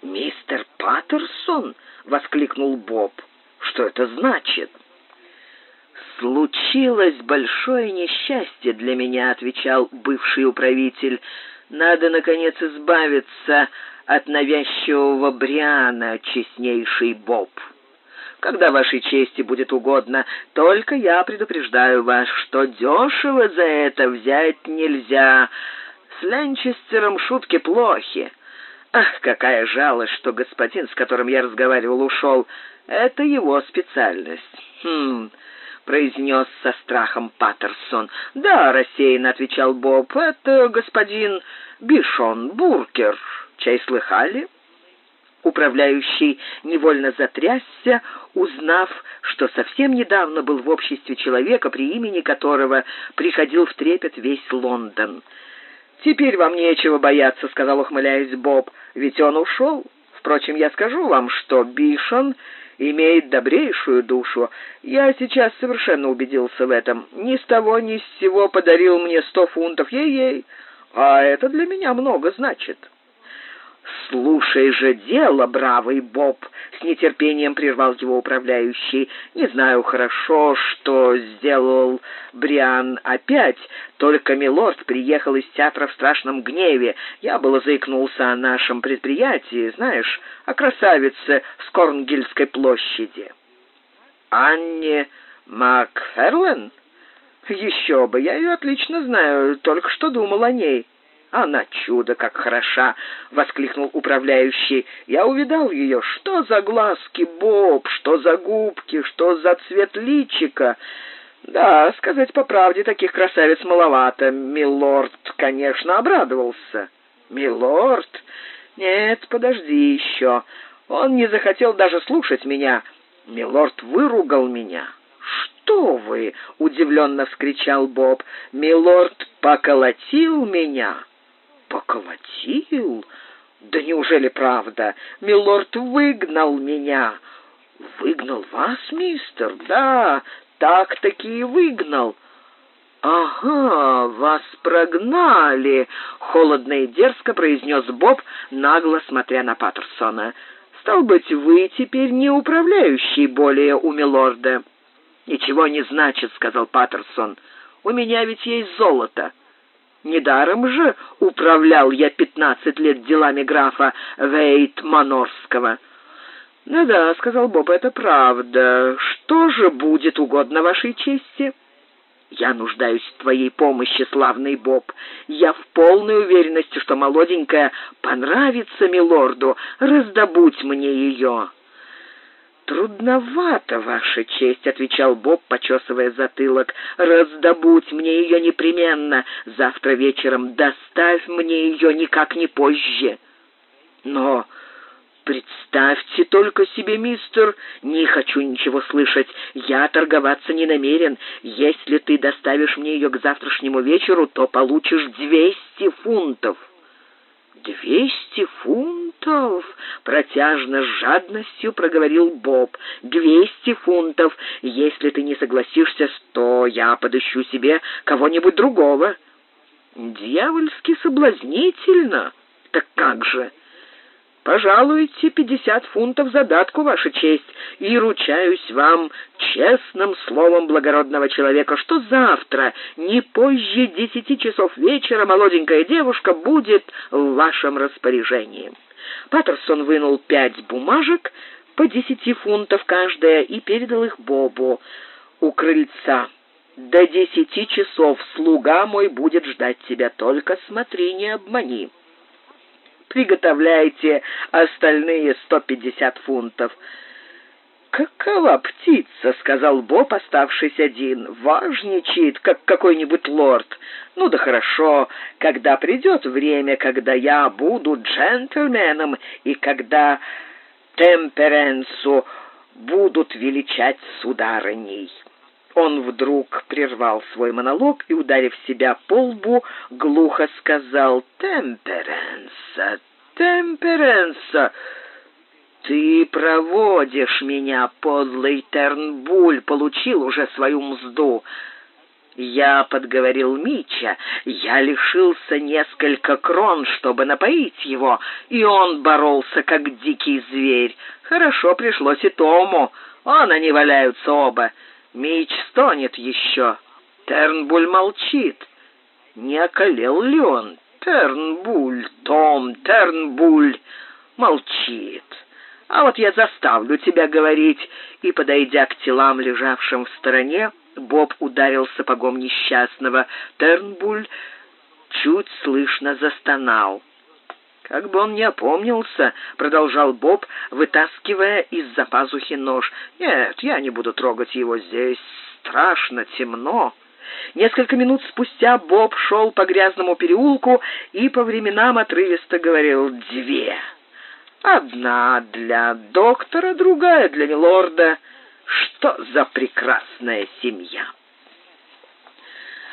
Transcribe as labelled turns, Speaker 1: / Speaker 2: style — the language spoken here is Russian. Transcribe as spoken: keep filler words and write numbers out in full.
Speaker 1: «Мистер Паттерсон?» — воскликнул Боб. «Что это значит?» «Случилось большое несчастье для меня», — отвечал бывший управитель. «Надо, наконец, избавиться от навязчивого Бриана, честнейший Боб. Когда вашей чести будет угодно, только я предупреждаю вас, что дешево за это взять нельзя. С Ленчестером шутки плохи. Ах, какая жалость, что господин, с которым я разговаривал, ушел. Это его специальность». «Хм...» — произнес со страхом Паттерсон. «Да», — рассеянно отвечал Боб, — «это господин Бишон Буркер. Чай слыхали?» Управляющий невольно затрясся, узнав, что совсем недавно был в обществе человека, при имени которого приходил в трепет весь Лондон. «Теперь вам нечего бояться», — сказал, ухмыляясь Боб, — «ведь он ушел. Впрочем, я скажу вам, что Бишон имеет добрейшую душу. Я сейчас совершенно убедился в этом. Ни с того ни с сего подарил мне сто фунтов, ей-ей, а это для меня много значит». «Слушай же дело, бравый Боб!» — с нетерпением прервал его управляющий. «Не знаю хорошо, что сделал Бриан опять, только милорд приехал из театра в страшном гневе. Я было заикнулся о нашем предприятии, знаешь, о красавице с Корнгильской площади». «Анне Макферлен? Еще бы, я ее отлично знаю, только что думал о ней». «Она чудо как хороша!» — воскликнул управляющий. «Я увидал ее. Что за глазки, Боб, что за губки, что за цвет личика!» «Да, сказать по правде, таких красавиц маловато. Милорд, конечно, обрадовался». «Милорд? Нет, подожди еще. Он не захотел даже слушать меня. Милорд выругал меня». «Что вы?» — удивленно вскричал Боб. «Милорд поколотил меня». «Поколотил? Да неужели правда? Милорд выгнал меня». «Выгнал вас, мистер? Да, так-таки и выгнал». «Ага, вас прогнали», — холодно и дерзко произнес Боб, нагло смотря на Паттерсона. «Стал быть, вы теперь не управляющий более у милорда». «Ничего не значит», — сказал Паттерсон. «У меня ведь есть золото. Недаром же управлял я пятнадцать лет делами графа Вейтманорского». «Да-да», — сказал Боб, — «это правда. Что же будет угодно вашей чести?» «Я нуждаюсь в твоей помощи, славный Боб. Я в полной уверенности, что молоденькая понравится милорду. Раздобудь мне ее». «Трудновато, ваша честь», — отвечал Боб, почесывая затылок. «Раздобудь мне ее непременно. Завтра вечером доставь мне ее никак не позже». «Но представьте только себе, мистер, не хочу ничего слышать. Я торговаться не намерен. Если ты доставишь мне ее к завтрашнему вечеру, то получишь двести фунтов». «Двести фунтов?» — протяжно, с жадностью проговорил Боб. «Двести фунтов. Если ты не согласишься, то я подыщу себе кого-нибудь другого». «Дьявольски соблазнительно. Так как же?» «Пожалуйте пятьдесят фунтов задатку, ваша честь, и ручаюсь вам честным словом благородного человека, что завтра, не позже десяти часов вечера, молоденькая девушка будет в вашем распоряжении». Паттерсон вынул пять бумажек по десяти фунтов каждая и передал их Бобу у крыльца. «До десяти часов слуга мой будет ждать тебя, только смотри, не обмани. Приготовляйте остальные сто пятьдесят фунтов». «Какова птица?» — сказал Боб, оставшись один. «Важничает, как какой-нибудь лорд. Ну да хорошо, когда придет время, когда я буду джентльменом, и когда Темперенсу будут величать сударыней». Он вдруг прервал свой монолог и, ударив себя по лбу, глухо сказал: «Темперенса, Темперенса, ты проводишь меня, подлый Тернбуль, получил уже свою мзду». Я подговорил Митча, я лишился несколько крон, чтобы напоить его, и он боролся, как дикий зверь. Хорошо пришлось и Тому, он они валяются оба. Митч стонет еще. Тернбуль молчит. Не околел ли он? Тернбуль, Том, Тернбуль молчит. А вот я заставлю тебя говорить. И, подойдя к телам, лежавшим в стороне, Боб ударил сапогом несчастного. Тернбуль чуть слышно застонал. «Как бы он не опомнился», — продолжал Боб, вытаскивая из-за пазухи нож. «Нет, я не буду трогать его здесь. Страшно темно». Несколько минут спустя Боб шел по грязному переулку и по временам отрывисто говорил: «Две. Одна для доктора, другая для милорда. Что за прекрасная семья!»